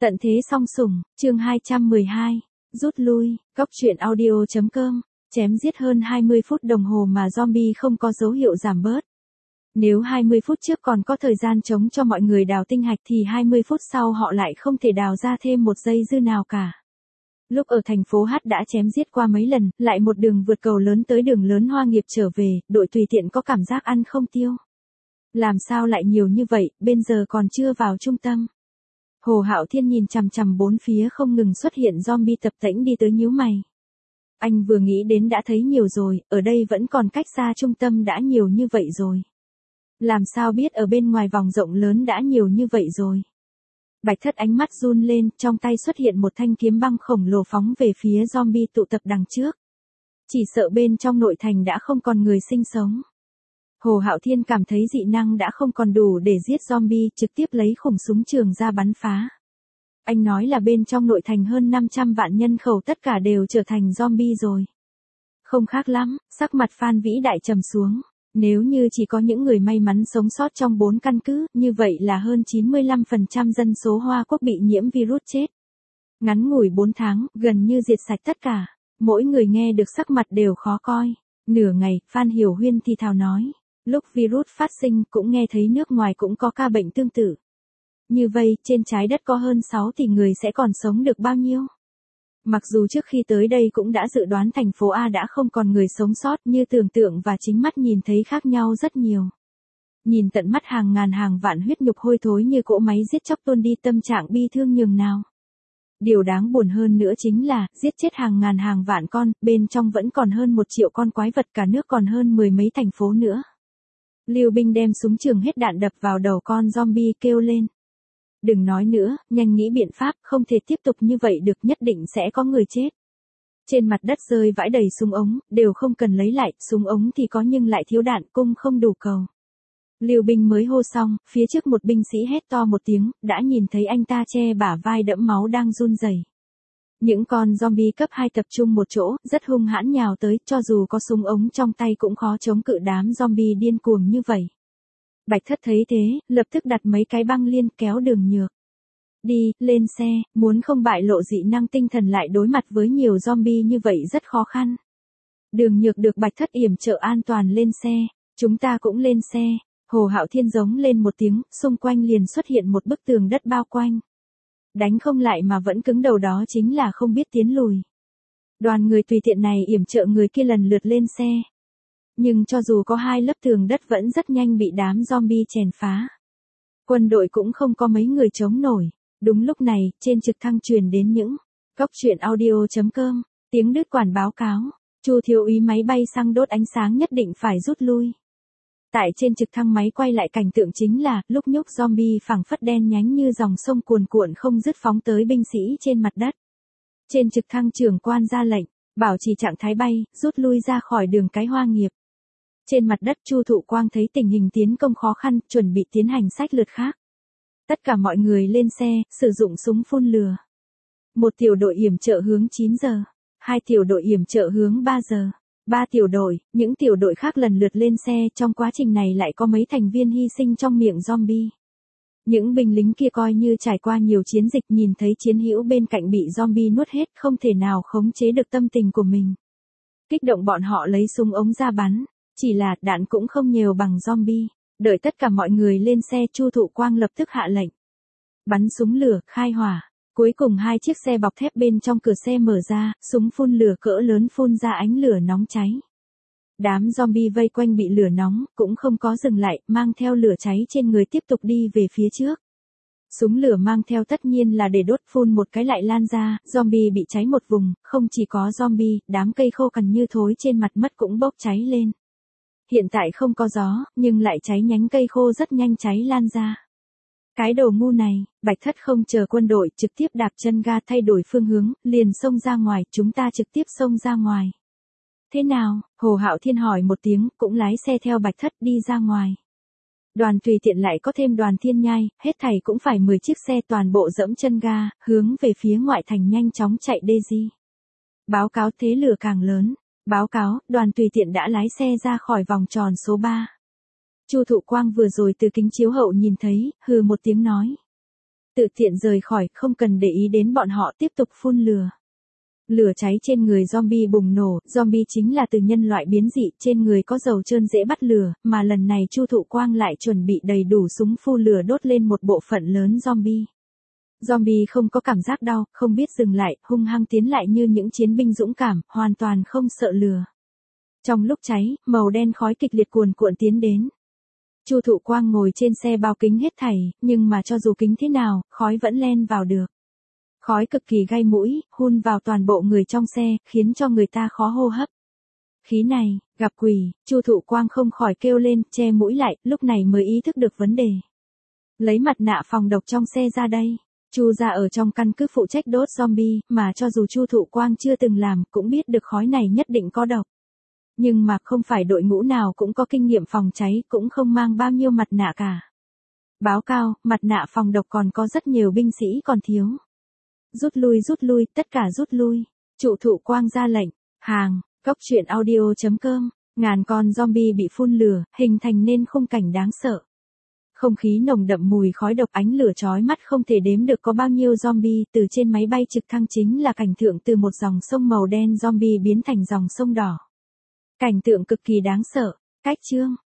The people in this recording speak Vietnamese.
Tận thế song sủng, chương 212, rút lui, góc truyện audio.com, chém giết hơn 20 phút đồng hồ mà zombie không có dấu hiệu giảm bớt. Nếu 20 phút trước còn có thời gian trống cho mọi người đào tinh hạch thì 20 phút sau họ lại không thể đào ra thêm một giây dư nào cả. Lúc ở thành phố H đã chém giết qua mấy lần, lại một đường vượt cầu lớn tới đường lớn Hoa Nghiệp trở về, đội tùy tiện có cảm giác ăn không tiêu. Làm sao lại nhiều như vậy, bên giờ còn chưa vào trung tâm. Hồ Hạo Thiên nhìn chằm chằm bốn phía không ngừng xuất hiện zombie tập tễnh đi tới nhíu mày. Anh vừa nghĩ đến đã thấy nhiều rồi, ở đây vẫn còn cách xa trung tâm đã nhiều như vậy rồi. Làm sao biết ở bên ngoài vòng rộng lớn đã nhiều như vậy rồi. Bạch Thất ánh mắt run lên, trong tay xuất hiện một thanh kiếm băng khổng lồ phóng về phía zombie tụ tập đằng trước. Chỉ sợ bên trong nội thành đã không còn người sinh sống. Hồ Hạo Thiên cảm thấy dị năng đã không còn đủ để giết zombie, trực tiếp lấy khủng súng trường ra bắn phá. Anh nói là bên trong nội thành hơn 500 vạn nhân khẩu tất cả đều trở thành zombie rồi. Không khác lắm, sắc mặt Phan Vĩ Đại trầm xuống. Nếu như chỉ có những người may mắn sống sót trong 4 căn cứ, như vậy là hơn 95% dân số Hoa Quốc bị nhiễm virus chết. Ngắn ngủi 4 tháng, gần như diệt sạch tất cả. Mỗi người nghe được sắc mặt đều khó coi. Nửa ngày, Phan Hiểu Huyên thì thào nói. Lúc virus phát sinh cũng nghe thấy nước ngoài cũng có ca bệnh tương tự. Như vậy, trên trái đất có hơn 6 tỷ người sẽ còn sống được bao nhiêu? Mặc dù trước khi tới đây cũng đã dự đoán thành phố A đã không còn người sống sót như tưởng tượng và chính mắt nhìn thấy khác nhau rất nhiều. Nhìn tận mắt hàng ngàn hàng vạn huyết nhục hôi thối như cỗ máy giết chóc tuôn đi, tâm trạng bi thương nhường nào. Điều đáng buồn hơn nữa chính là, giết chết hàng ngàn hàng vạn con, bên trong vẫn còn hơn 1 triệu con quái vật, cả nước còn hơn 10 mấy thành phố nữa. Lưu binh đem súng trường hết đạn đập vào đầu con zombie kêu lên. Đừng nói nữa, nhanh nghĩ biện pháp, không thể tiếp tục như vậy được, nhất định sẽ có người chết. Trên mặt đất rơi vãi đầy súng ống, đều không cần lấy lại, súng ống thì có nhưng lại thiếu đạn, cung không đủ cầu. Lưu binh mới hô xong, phía trước một binh sĩ hét to một tiếng, đã nhìn thấy anh ta che bả vai đẫm máu đang run rẩy. Những con zombie cấp 2 tập trung một chỗ, rất hung hãn nhào tới, cho dù có súng ống trong tay cũng khó chống cự đám zombie điên cuồng như vậy. Bạch Thất thấy thế, lập tức đặt mấy cái băng liên kéo Đường Nhược. Đi, lên xe, muốn không bại lộ dị năng tinh thần lại đối mặt với nhiều zombie như vậy rất khó khăn. Đường Nhược được Bạch Thất yểm trợ an toàn lên xe, chúng ta cũng lên xe. Hồ Hạo Thiên giống lên một tiếng, xung quanh liền xuất hiện một bức tường đất bao quanh. Đánh không lại mà vẫn cứng đầu đó chính là không biết tiến lùi. Đoàn người tùy tiện này yểm trợ người kia lần lượt lên xe. Nhưng cho dù có 2 lớp tường đất vẫn rất nhanh bị đám zombie chèn phá. Quân đội cũng không có mấy người chống nổi. Đúng lúc này, trên trực thăng truyền đến những góc truyện audio.com, tiếng đứt quản báo cáo. Chu thiếu úy máy bay xăng đốt ánh sáng nhất định phải rút lui. Tại trên trực thăng máy quay lại cảnh tượng chính là, lúc nhúc zombie phẳng phất đen nhánh như dòng sông cuồn cuộn không dứt phóng tới binh sĩ trên mặt đất. Trên trực thăng trưởng quan ra lệnh, bảo trì trạng thái bay, rút lui ra khỏi đường cái Hoa Nghiệp. Trên mặt đất Chu Thụ Quang thấy tình hình tiến công khó khăn, chuẩn bị tiến hành sách lược khác. Tất cả mọi người lên xe, sử dụng súng phun lửa. Một tiểu đội yểm trợ hướng 9 giờ, 2 tiểu đội yểm trợ hướng 3 giờ. 3 tiểu đội, những tiểu đội khác lần lượt lên xe, trong quá trình này lại có mấy thành viên hy sinh trong miệng zombie. Những binh lính kia coi như trải qua nhiều chiến dịch, nhìn thấy chiến hữu bên cạnh bị zombie nuốt hết, không thể nào khống chế được tâm tình của mình. Kích động bọn họ lấy súng ống ra bắn, chỉ là đạn cũng không nhiều bằng zombie. Đợi tất cả mọi người lên xe, Chu Thụ Quang lập tức hạ lệnh. Bắn súng lửa, khai hỏa. Cuối cùng 2 chiếc xe bọc thép bên trong cửa xe mở ra, súng phun lửa cỡ lớn phun ra ánh lửa nóng cháy. Đám zombie vây quanh bị lửa nóng, cũng không có dừng lại, mang theo lửa cháy trên người tiếp tục đi về phía trước. Súng lửa mang theo tất nhiên là để đốt, phun một cái lại lan ra, zombie bị cháy một vùng, không chỉ có zombie, đám cây khô cằn như thối trên mặt mất cũng bốc cháy lên. Hiện tại không có gió, nhưng lại cháy nhánh cây khô rất nhanh cháy lan ra. Cái đồ ngu này, Bạch Thất không chờ quân đội, trực tiếp đạp chân ga thay đổi phương hướng, liền xông ra ngoài, chúng ta trực tiếp xông ra ngoài. Thế nào? Hồ Hạo Thiên hỏi một tiếng, cũng lái xe theo Bạch Thất đi ra ngoài. Đoàn tùy tiện lại có thêm đoàn Thiên Nhai, hết thảy cũng phải 10 chiếc xe toàn bộ dẫm chân ga, hướng về phía ngoại thành nhanh chóng chạy Daisy. Báo cáo thế lửa càng lớn. Báo cáo, đoàn tùy tiện đã lái xe ra khỏi vòng tròn số 3. Chu Thụ Quang vừa rồi từ kính chiếu hậu nhìn thấy, hừ một tiếng nói. Tự tiện rời khỏi, không cần để ý đến bọn họ tiếp tục phun lửa. Lửa cháy trên người zombie bùng nổ, zombie chính là từ nhân loại biến dị, trên người có dầu trơn dễ bắt lửa, mà lần này Chu Thụ Quang lại chuẩn bị đầy đủ súng phun lửa đốt lên một bộ phận lớn zombie. Zombie không có cảm giác đau, không biết dừng lại, hung hăng tiến lại như những chiến binh dũng cảm, hoàn toàn không sợ lửa. Trong lúc cháy, màu đen khói kịch liệt cuồn cuộn tiến đến. Chu Thụ Quang ngồi trên xe bao kính hết thảy, nhưng mà cho dù kính thế nào, khói vẫn len vào được. Khói cực kỳ gai mũi, hun vào toàn bộ người trong xe, khiến cho người ta khó hô hấp. Khí này, gặp quỷ, Chu Thụ Quang không khỏi kêu lên, che mũi lại, lúc này mới ý thức được vấn đề. Lấy mặt nạ phòng độc trong xe ra đây. Chu gia ở trong căn cứ phụ trách đốt zombie, mà cho dù Chu Thụ Quang chưa từng làm, cũng biết được khói này nhất định có độc. Nhưng mà không phải đội ngũ nào cũng có kinh nghiệm phòng cháy, cũng không mang bao nhiêu mặt nạ cả. Báo cao, mặt nạ phòng độc còn có rất nhiều binh sĩ còn thiếu. Rút lui, tất cả rút lui. Chu Thụ Quang ra lệnh, hàng, cốc truyện audio.com, ngàn con zombie bị phun lửa, hình thành nên khung cảnh đáng sợ. Không khí nồng đậm mùi khói độc, ánh lửa chói mắt không thể đếm được có bao nhiêu zombie, từ trên máy bay trực thăng chính là cảnh tượng từ một dòng sông màu đen zombie biến thành dòng sông đỏ. Cảnh tượng cực kỳ đáng sợ. Cách chương